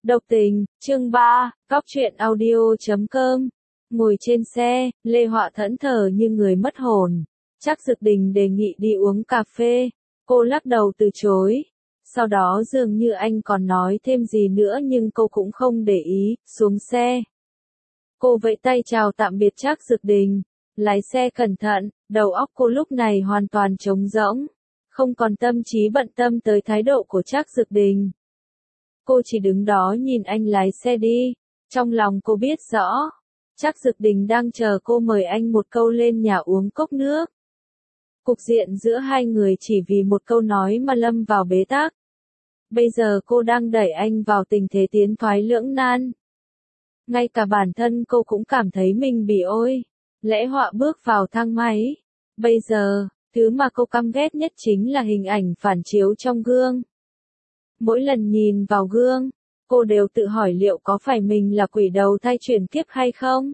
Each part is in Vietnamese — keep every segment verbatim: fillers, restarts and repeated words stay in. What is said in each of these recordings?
Độc tình, chương ba, cóc truyện audio chấm com. Ngồi trên xe, Lê Họa thẫn thờ như người mất hồn. Trác Dực Đình đề nghị đi uống cà phê. Cô lắc đầu từ chối. Sau đó dường như anh còn nói thêm gì nữa nhưng cô cũng không để ý, xuống xe. Cô vẫy tay chào tạm biệt Trác Dực Đình. Lái xe cẩn thận, đầu óc cô lúc này hoàn toàn trống rỗng. Không còn tâm trí bận tâm tới thái độ của Trác Dực Đình. Cô chỉ đứng đó nhìn anh lái xe đi. Trong lòng cô biết rõ. Trác Dực Đình đang chờ cô mời anh một câu lên nhà uống cốc nước. Cục diện giữa hai người chỉ vì một câu nói mà lâm vào bế tắc. Bây giờ cô đang đẩy anh vào tình thế tiến thoái lưỡng nan. Ngay cả bản thân cô cũng cảm thấy mình bị ôi. Lẽ Họa bước vào thang máy. Bây giờ, thứ mà cô căm ghét nhất chính là hình ảnh phản chiếu trong gương. Mỗi lần nhìn vào gương, cô đều tự hỏi liệu có phải mình là quỷ đầu thai chuyển kiếp hay không?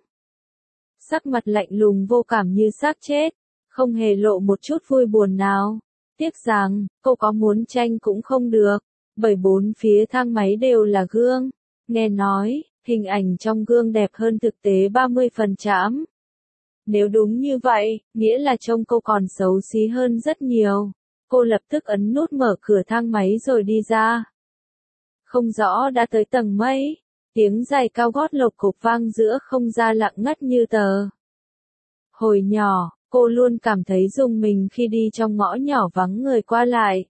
Sắc mặt lạnh lùng vô cảm như xác chết, không hề lộ một chút vui buồn nào. Tiếc rằng, cô có muốn tranh cũng không được, bởi bốn phía thang máy đều là gương. Nghe nói, hình ảnh trong gương đẹp hơn thực tế ba mươi phần trăm. Nếu đúng như vậy, nghĩa là trông cô còn xấu xí hơn rất nhiều. Cô lập tức ấn nút mở cửa thang máy rồi đi ra. Không rõ đã tới tầng mấy, tiếng giày cao gót lộc cộc vang giữa không gian lặng ngắt như tờ. Hồi nhỏ, cô luôn cảm thấy rùng mình khi đi trong ngõ nhỏ vắng người qua lại.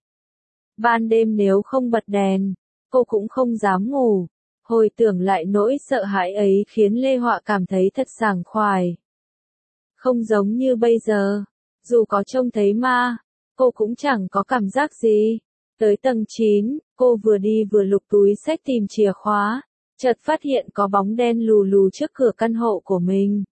Ban đêm nếu không bật đèn, cô cũng không dám ngủ. Hồi tưởng lại nỗi sợ hãi ấy khiến Lê Họa cảm thấy thật sảng khoái. Không giống như bây giờ, dù có trông thấy ma, cô cũng chẳng có cảm giác gì. Tới tầng chín, cô vừa đi vừa lục túi xách tìm chìa khóa, chợt phát hiện có bóng đen lù lù trước cửa căn hộ của mình.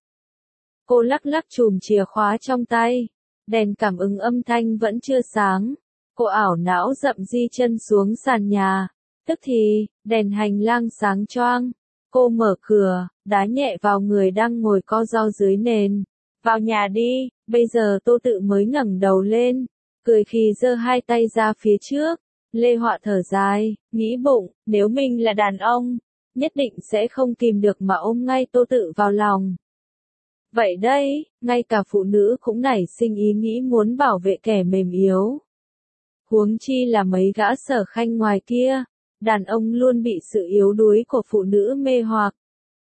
Cô lắc lắc chùm chìa khóa trong tay, đèn cảm ứng âm thanh vẫn chưa sáng. Cô ảo não dậm di chân xuống sàn nhà, tức thì, đèn hành lang sáng choang. Cô mở cửa, đá nhẹ vào người đang ngồi co ro dưới nền. Vào nhà đi, bây giờ Tô Tự mới ngẩng đầu lên, cười khi giơ hai tay ra phía trước. Lê Họa thở dài, nghĩ bụng, nếu mình là đàn ông, nhất định sẽ không kìm được mà ôm ngay Tô Tự vào lòng. Vậy đây, ngay cả phụ nữ cũng nảy sinh ý nghĩ muốn bảo vệ kẻ mềm yếu. Huống chi là mấy gã Sở Khanh ngoài kia, đàn ông luôn bị sự yếu đuối của phụ nữ mê hoặc.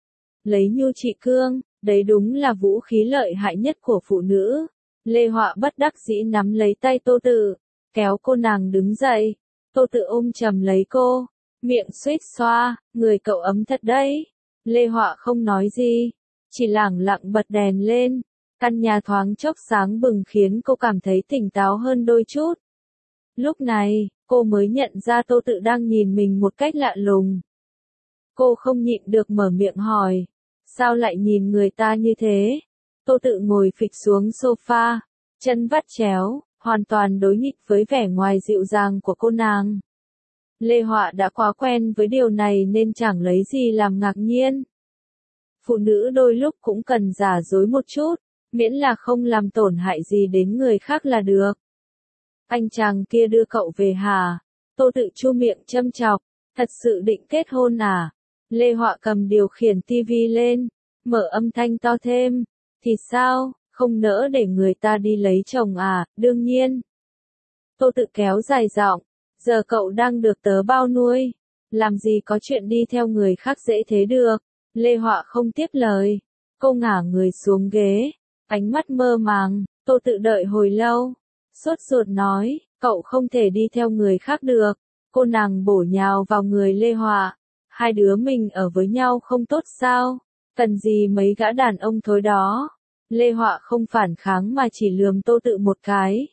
Lấy nhu trị cương, đấy đúng là vũ khí lợi hại nhất của phụ nữ. Lê Họa bất đắc dĩ nắm lấy tay Tô Tự, kéo cô nàng đứng dậy. Tô Tự ôm chầm lấy cô, miệng suýt xoa, người cậu ấm thật đấy. Lê Họa không nói gì, chỉ lẳng lặng bật đèn lên. Căn nhà thoáng chốc sáng bừng khiến cô cảm thấy tỉnh táo hơn đôi chút. Lúc này, cô mới nhận ra Tô Tự đang nhìn mình một cách lạ lùng. Cô không nhịn được mở miệng hỏi, sao lại nhìn người ta như thế? Tô Tự ngồi phịch xuống sofa, chân vắt chéo, hoàn toàn đối nghịch với vẻ ngoài dịu dàng của cô nàng. Lê Họa đã quá quen với điều này nên chẳng lấy gì làm ngạc nhiên. Phụ nữ đôi lúc cũng cần giả dối một chút, miễn là không làm tổn hại gì đến người khác là được. Anh chàng kia đưa cậu về hả? Tô Tự chu miệng châm chọc, thật sự định kết hôn à? Lê Họa cầm điều khiển tivi lên, mở âm thanh to thêm, thì sao, không nỡ để người ta đi lấy chồng à? Đương nhiên. Tô Tự kéo dài giọng, giờ cậu đang được tớ bao nuôi, làm gì có chuyện đi theo người khác dễ thế được. Lê Họa không tiếp lời, cô ngả người xuống ghế, ánh mắt mơ màng. Tô Tự đợi hồi lâu, sốt ruột nói, cậu không thể đi theo người khác được. Cô nàng bổ nhào vào người Lê Họa, hai đứa mình ở với nhau không tốt sao? Cần gì mấy gã đàn ông thối đó? Lê Họa không phản kháng mà chỉ lườm Tô Tự một cái.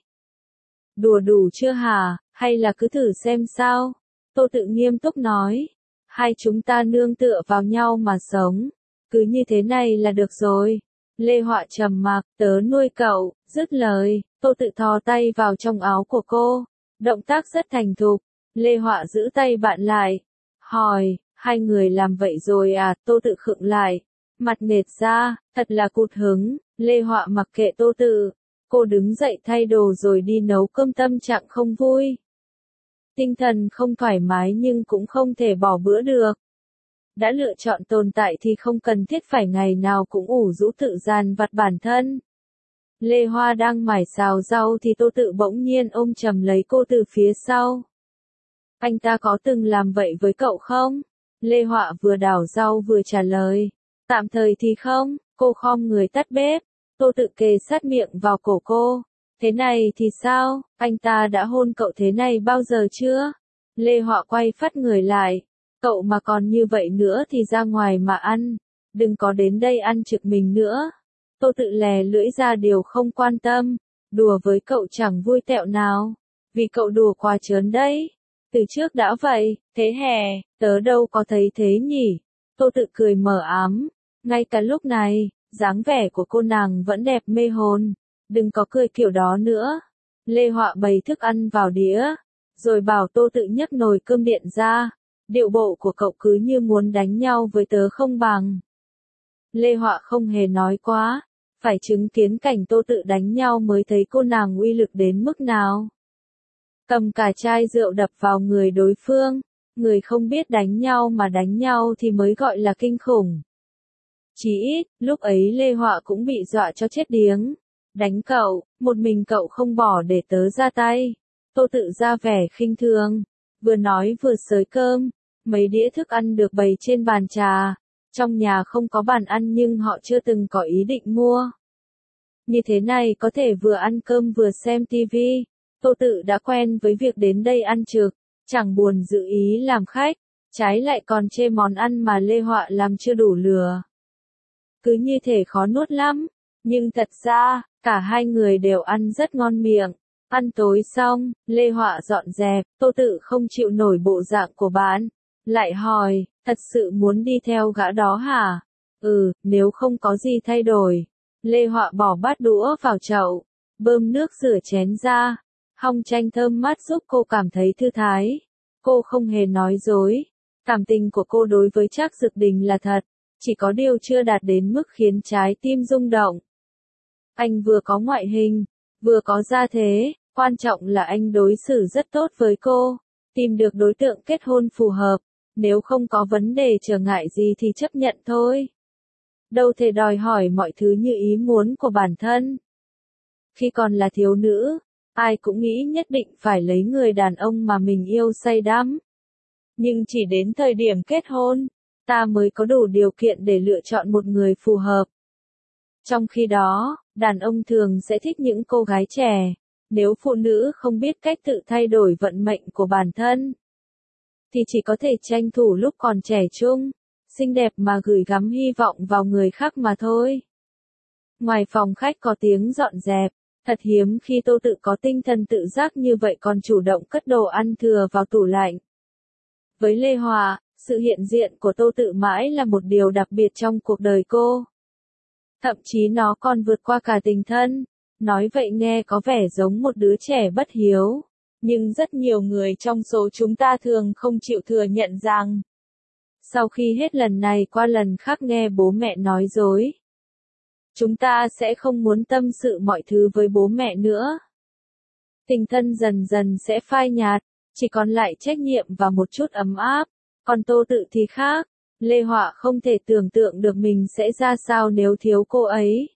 Đùa đủ chưa hả, hay là cứ thử xem sao? Tô Tự nghiêm túc nói, hai chúng ta nương tựa vào nhau mà sống, cứ như thế này là được rồi. Lê Họa trầm mặc, tớ nuôi cậu, dứt lời, Tô Tự thò tay vào trong áo của cô, động tác rất thành thục. Lê Họa giữ tay bạn lại, hỏi, hai người làm vậy rồi à? Tô Tự khựng lại, mặt nệt ra, thật là cụt hứng. Lê Họa mặc kệ Tô Tự, cô đứng dậy thay đồ rồi đi nấu cơm, tâm trạng không vui. Tinh thần không thoải mái nhưng cũng không thể bỏ bữa được. đã lựa chọn tồn tại thì không cần thiết phải ngày nào cũng ủ rũ tự dàn vặt bản thân. Lê Hoa đang mải xào rau thì Tô Tự bỗng nhiên ôm chầm lấy cô từ phía sau. Anh ta có từng làm vậy với cậu không? Lê Họa vừa đảo rau vừa trả lời. Tạm thời thì không, cô khom người tắt bếp. Tô Tự kề sát miệng vào cổ cô. Thế này thì sao, anh ta đã hôn cậu thế này bao giờ chưa? Lê Họa quay phát người lại. Cậu mà còn như vậy nữa thì ra ngoài mà ăn. Đừng có đến đây ăn trực mình nữa. Tô Tự lè lưỡi ra điều không quan tâm. Đùa với cậu chẳng vui tẹo nào. Vì cậu đùa quá trớn đấy. Từ trước đã vậy, thế hè, tớ đâu có thấy thế nhỉ. Tô Tự cười mờ ám. Ngay cả lúc này, dáng vẻ của cô nàng vẫn đẹp mê hồn. Đừng có cười kiểu đó nữa. Lê Họa bày thức ăn vào đĩa. Rồi bảo Tô Tự nhấc nồi cơm điện ra. Điệu bộ của cậu cứ như muốn đánh nhau với tớ không bằng. Lê Họa không hề nói quá. Phải chứng kiến cảnh Tô Tự đánh nhau mới thấy cô nàng uy lực đến mức nào. Cầm cả chai rượu đập vào người đối phương. Người không biết đánh nhau mà đánh nhau thì mới gọi là kinh khủng. Chỉ ít, lúc ấy Lê Họa cũng bị dọa cho chết điếng. Đánh cậu, một mình cậu không bỏ để tớ ra tay. Tô Tự ra vẻ khinh thường. Vừa nói vừa xới cơm. Mấy đĩa thức ăn được bày trên bàn trà. Trong nhà không có bàn ăn nhưng họ chưa từng có ý định mua. Như thế này có thể vừa ăn cơm vừa xem tivi. Tô Tự đã quen với việc đến đây ăn trực. Chẳng buồn giữ ý làm khách. Trái lại còn chê món ăn mà Lê Họa làm chưa đủ lừa. Cứ như thể khó nuốt lắm. Nhưng thật ra, cả hai người đều ăn rất ngon miệng. Ăn tối xong, Lê Họa dọn dẹp, Tô Tự không chịu nổi bộ dạng của bạn. Lại hỏi, thật sự muốn đi theo gã đó hả? Ừ, nếu không có gì thay đổi. Lê Họa bỏ bát đũa vào chậu, bơm nước rửa chén ra. Hong chanh thơm mát giúp cô cảm thấy thư thái. Cô không hề nói dối. Cảm tình của cô đối với Trác Dực Đình là thật. Chỉ có điều chưa đạt đến mức khiến trái tim rung động. Anh vừa có ngoại hình, vừa có gia thế, quan trọng là anh đối xử rất tốt với cô. Tìm được đối tượng kết hôn phù hợp. Nếu không có vấn đề trở ngại gì thì chấp nhận thôi. Đâu thể đòi hỏi mọi thứ như ý muốn của bản thân. Khi còn là thiếu nữ, ai cũng nghĩ nhất định phải lấy người đàn ông mà mình yêu say đắm. Nhưng chỉ đến thời điểm kết hôn, ta mới có đủ điều kiện để lựa chọn một người phù hợp. Trong khi đó, đàn ông thường sẽ thích những cô gái trẻ. Nếu phụ nữ không biết cách tự thay đổi vận mệnh của bản thân, thì chỉ có thể tranh thủ lúc còn trẻ trung, xinh đẹp mà gửi gắm hy vọng vào người khác mà thôi. Ngoài phòng khách có tiếng dọn dẹp, thật hiếm khi Tô Tự có tinh thần tự giác như vậy còn chủ động cất đồ ăn thừa vào tủ lạnh. Với Lê Hòa, sự hiện diện của Tô Tự mãi là một điều đặc biệt trong cuộc đời cô. Thậm chí nó còn vượt qua cả tình thân. Nói vậy nghe có vẻ giống một đứa trẻ bất hiếu. Nhưng rất nhiều người trong số chúng ta thường không chịu thừa nhận rằng, sau khi hết lần này qua lần khác nghe bố mẹ nói dối, chúng ta sẽ không muốn tâm sự mọi thứ với bố mẹ nữa. Tình thân dần dần sẽ phai nhạt, chỉ còn lại trách nhiệm và một chút ấm áp. Còn Tô Tự thì khác. Lê Họa không thể tưởng tượng được mình sẽ ra sao nếu thiếu cô ấy.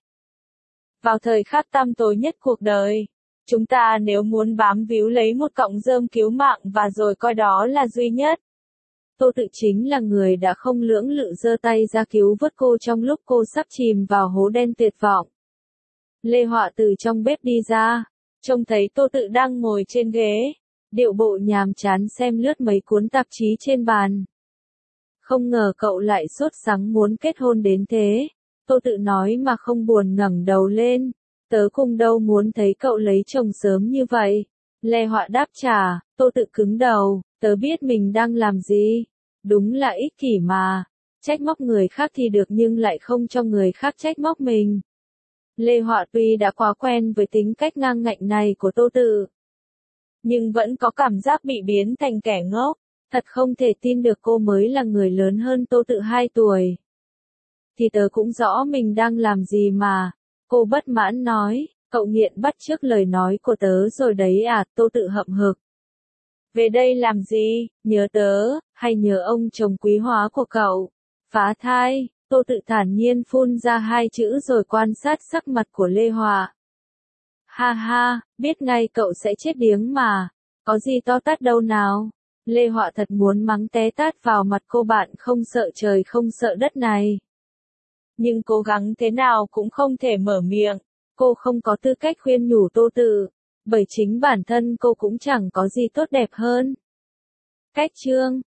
Vào thời khắc tăm tối nhất cuộc đời, chúng ta nếu muốn bám víu lấy một cọng rơm cứu mạng và rồi coi đó là duy nhất. Tô Tự chính là người đã không lưỡng lự giơ tay ra cứu vớt cô trong lúc cô sắp chìm vào hố đen tuyệt vọng. Lê Họa từ trong bếp đi ra, trông thấy Tô Tự đang ngồi trên ghế, điệu bộ nhàm chán xem lướt mấy cuốn tạp chí trên bàn. Không ngờ cậu lại sốt sắng muốn kết hôn đến thế. Tô Tự nói mà không buồn ngẩng đầu lên. Tớ cùng đâu muốn thấy cậu lấy chồng sớm như vậy. Lê Họa đáp trả, Tô Tự cứng đầu, tớ biết mình đang làm gì. Đúng là ích kỷ mà. Trách móc người khác thì được nhưng lại không cho người khác trách móc mình. Lê Họa tuy đã quá quen với tính cách ngang ngạnh này của Tô Tự, nhưng vẫn có cảm giác bị biến thành kẻ ngốc. Thật không thể tin được cô mới là người lớn hơn Tô Tự hai tuổi. Thì tớ cũng rõ mình đang làm gì mà. Cô bất mãn nói, cậu nghiện bắt chước lời nói của tớ rồi đấy à, Tô Tự hậm hực. Về đây làm gì, nhớ tớ, hay nhớ ông chồng quý hóa của cậu? Phá thai, Tô Tự thản nhiên phun ra hai chữ rồi quan sát sắc mặt của Lê Hòa. Ha ha, biết ngay cậu sẽ chết điếng mà, có gì to tát đâu nào. Lê Họa thật muốn mắng té tát vào mặt cô bạn không sợ trời không sợ đất này. Nhưng cố gắng thế nào cũng không thể mở miệng, cô không có tư cách khuyên nhủ Tô Tự, bởi chính bản thân cô cũng chẳng có gì tốt đẹp hơn. Cách chương